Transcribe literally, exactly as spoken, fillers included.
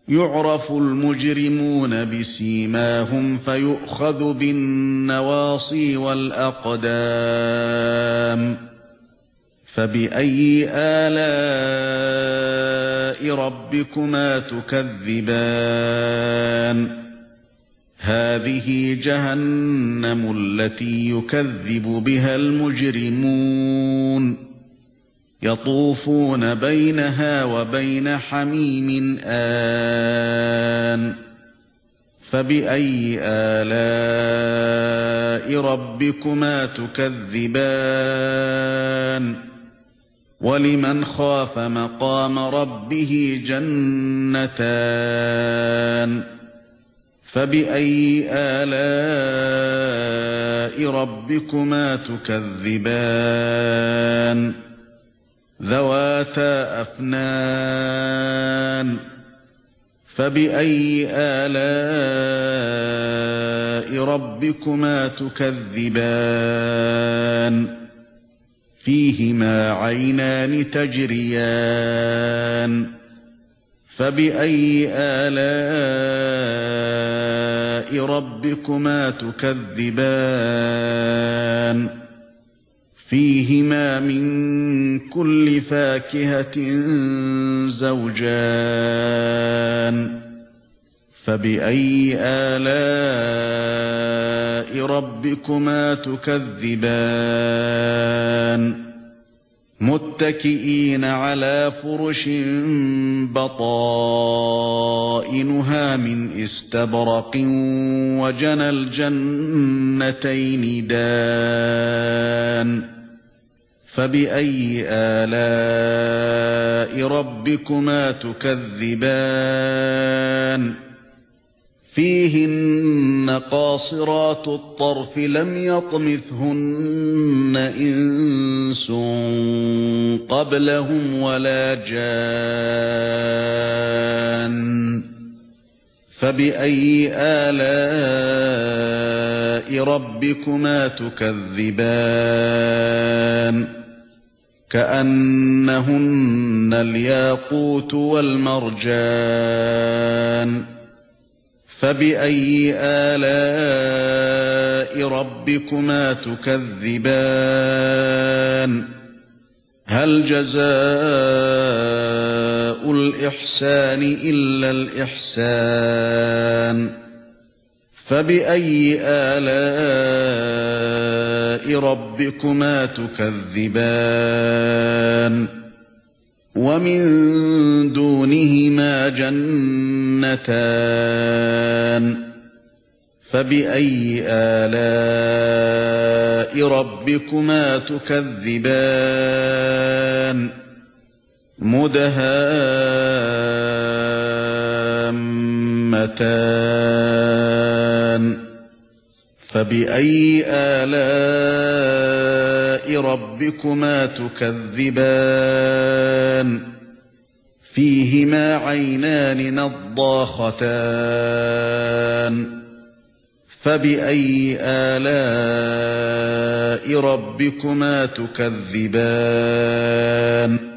يُعْرَفُ الْمُجْرِمُونَ بِسِيمَاهُمْ فَيُؤْخَذُ بِالنَّوَاصِي وَالْأَقْدَامِ فَبِأَيِّ آلَاءِ رَبِّكُمَا تُكَذِّبَانِ هَذِهِ جَهَنَّمُ الَّتِي يُكَذِّبُ بِهَا الْمُجْرِمُونَ يَطُوفُونَ بَيْنَهَا وَبَيْنَ حَمِيمٍ آنٍ فَبِأَيِّ آلَاءِ رَبِّكُمَا تُكَذِّبَانِ وَلِمَنْ خَافَ مَقَامَ رَبِّهِ جَنَّتَانِ فَبِأَيِّ آلَاءِ رَبِّكُمَا تُكَذِّبَانِ ذَوَاتَا أَفْنَانٍ فَبِأَيِّ آلَاءِ رَبِّكُمَا تُكَذِّبَانِ فِيهِمَا عَيْنَانِ تَجْرِيَانِ فَبِأَيِّ آلَاءِ رَبِّكُمَا تُكَذِّبَانِ فِيهِمَا مِن كُلِّ فَاكِهَةٍ زَوْجَانِ فَبِأَيِّ آلَاءِ رَبِّكُمَا تُكَذِّبَانِ مُتَّكِئِينَ عَلَى فُرُشٍ بَطَائِنُهَا مِنْ إِسْتَبْرَقٍ وَجَنَى الْجَنَّتَيْنِ دَانٍ فَبِأَيِّ آلَاءِ رَبِّكُمَا تُكَذِّبَانِ فِيهِنَّ قَاصِرَاتُ الطَّرْفِ لَمْ يَطْمِثْهُنَّ إِنسٌ قَبْلَهُمْ وَلَا جَانٌّ فَبِأَيِّ آلَاءِ رَبِّكُمَا تُكَذِّبَانِ كَأَنَّهُنَّ الْيَاقُوتُ وَالْمَرْجَانُ فَبِأَيِّ آلَاءِ رَبِّكُمَا تُكَذِّبَانِ هَلْ جَزَاءُ الْإِحْسَانِ إِلَّا الْإِحْسَانُ فَبِأَيِّ آلَاءِ رَبِّكُمَا تُكَذِّبَانِ وَمِن دُونِهِمَا جَنَّتَانِ فَبِأَيِّ آلَاءِ رَبِّكُمَا تُكَذِّبَانِ مُدْهَامَّتَانِ فَبِأَيِّ آلَاءِ رَبِّكُمَا تُكَذِّبَانِ فِيهِمَا عَيْنَانِ نَضَّاخَتَانِ فَبِأَيِّ آلَاءِ رَبِّكُمَا تُكَذِّبَانِ